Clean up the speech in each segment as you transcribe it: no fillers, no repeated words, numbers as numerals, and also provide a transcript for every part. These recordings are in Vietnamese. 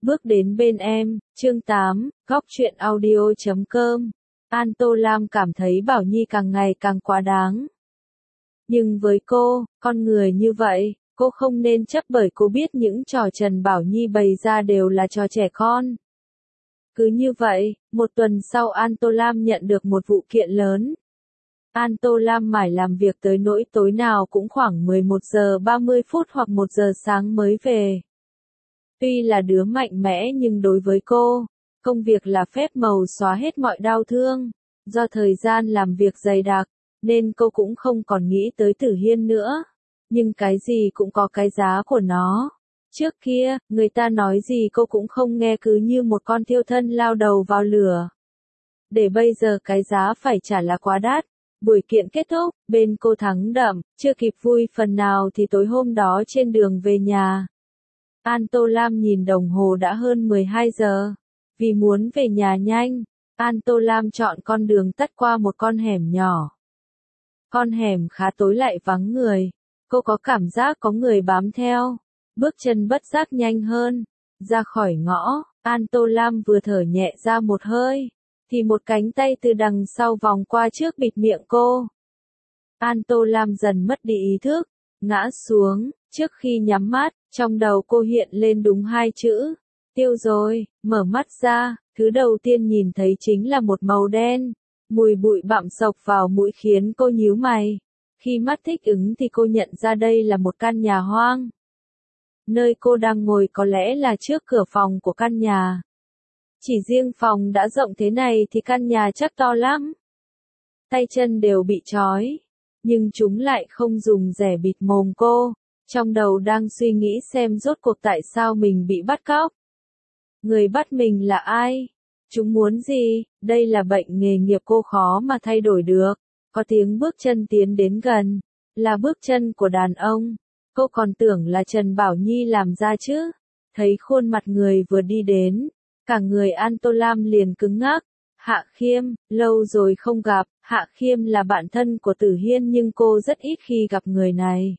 Bước đến bên em, chương 8, góc truyện audio.com. An Tô Lam cảm thấy Bảo Nhi càng ngày càng quá đáng. Nhưng với cô, con người như vậy, cô không nên chấp bởi cô biết những trò Trần Bảo Nhi bày ra đều là trò trẻ con. Cứ như vậy, một tuần sau An Tô Lam nhận được một vụ kiện lớn. An Tô Lam mải làm việc tới nỗi tối nào cũng khoảng 11 giờ 30 phút hoặc 1 giờ sáng mới về. Tuy là đứa mạnh mẽ nhưng đối với cô, công việc là phép màu xóa hết mọi đau thương. Do thời gian làm việc dày đặc, nên cô cũng không còn nghĩ tới Tử Hiên nữa. Nhưng cái gì cũng có cái giá của nó. Trước kia, người ta nói gì cô cũng không nghe, cứ như một con thiêu thân lao đầu vào lửa. Để bây giờ cái giá phải trả là quá đắt. Buổi kiện kết thúc, bên cô thắng đậm, chưa kịp vui phần nào thì tối hôm đó trên đường về nhà. An Tô Lam nhìn đồng hồ đã hơn 12 giờ. Vì muốn về nhà nhanh, An Tô Lam chọn con đường tắt qua một con hẻm nhỏ. Con hẻm khá tối lại vắng người. Cô có cảm giác có người bám theo. Bước chân bất giác nhanh hơn. Ra khỏi ngõ, An Tô Lam vừa thở nhẹ ra một hơi, thì một cánh tay từ đằng sau vòng qua trước bịt miệng cô. An Tô Lam dần mất đi ý thức, ngã xuống. Trước khi nhắm mắt, trong đầu cô hiện lên đúng hai chữ, tiêu rồi. Mở mắt ra, thứ đầu tiên nhìn thấy chính là một màu đen. Mùi bụi bặm xộc vào mũi khiến cô nhíu mày. Khi mắt thích ứng thì cô nhận ra đây là một căn nhà hoang. Nơi cô đang ngồi có lẽ là trước cửa phòng của căn nhà. Chỉ riêng phòng đã rộng thế này thì căn nhà chắc to lắm. Tay chân đều bị trói, nhưng chúng lại không dùng dẻ bịt mồm cô. Trong đầu đang suy nghĩ xem rốt cuộc tại sao mình bị bắt cóc. Người bắt mình là ai? Chúng muốn gì? Đây là bệnh nghề nghiệp cô khó mà thay đổi được. Có tiếng bước chân tiến đến gần. Là bước chân của đàn ông. Cô còn tưởng là Trần Bảo Nhi làm ra chứ. Thấy khuôn mặt người vừa đi đến, cả người An Tô Lam liền cứng ngắc. Hạ Khiêm, lâu rồi không gặp. Hạ Khiêm là bạn thân của Tử Hiên nhưng cô rất ít khi gặp người này.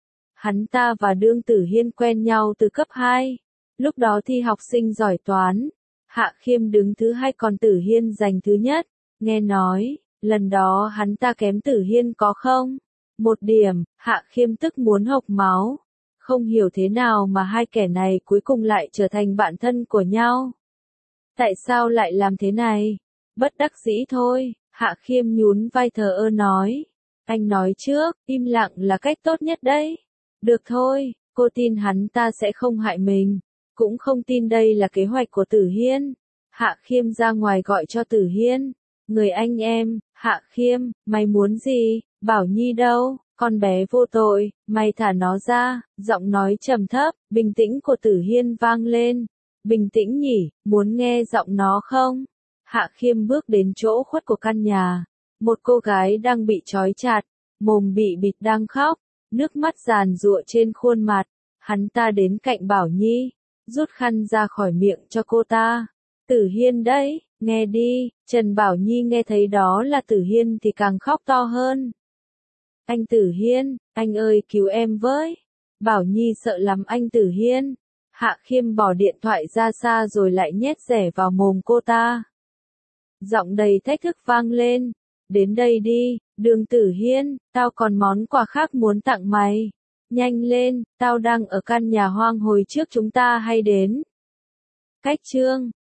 Hắn ta và Đương Tử Hiên quen nhau từ cấp 2. Lúc đó thi học sinh giỏi toán. Hạ Khiêm đứng thứ 2 còn Tử Hiên giành thứ nhất. Nghe nói, lần đó hắn ta kém Tử Hiên có không? 1 điểm, Hạ Khiêm tức muốn hộc máu. Không hiểu thế nào mà hai kẻ này cuối cùng lại trở thành bạn thân của nhau. Tại sao lại làm thế này? Bất đắc dĩ thôi, Hạ Khiêm nhún vai thờ ơ nói. Anh nói trước, im lặng là cách tốt nhất đấy. Được thôi, cô tin hắn ta sẽ không hại mình. Cũng không tin đây là kế hoạch của Tử Hiên. Hạ Khiêm ra ngoài gọi cho Tử Hiên. Người anh em, Hạ Khiêm, mày muốn gì? Bảo Nhi đâu? Con bé vô tội, mày thả nó ra. Giọng nói trầm thấp, bình tĩnh của Tử Hiên vang lên. Bình tĩnh nhỉ, muốn nghe giọng nó không? Hạ Khiêm bước đến chỗ khuất của căn nhà. Một cô gái đang bị trói chặt, mồm bị bịt đang khóc. Nước mắt giàn giụa trên khuôn mặt. Hắn ta đến cạnh Bảo Nhi, rút khăn ra khỏi miệng cho cô ta. Tử Hiên đấy, nghe đi. Trần Bảo Nhi nghe thấy đó là Tử Hiên thì càng khóc to hơn. Anh Tử Hiên, anh ơi cứu em với. Bảo Nhi sợ lắm anh Tử Hiên. Hạ Khiêm bỏ điện thoại ra xa rồi lại nhét rẻ vào mồm cô ta. Giọng đầy thách thức vang lên. Đến đây đi, Đường Tử Hiên, tao còn món quà khác muốn tặng mày. Nhanh lên, tao đang ở căn nhà hoang hồi trước chúng ta hay đến. Cách chương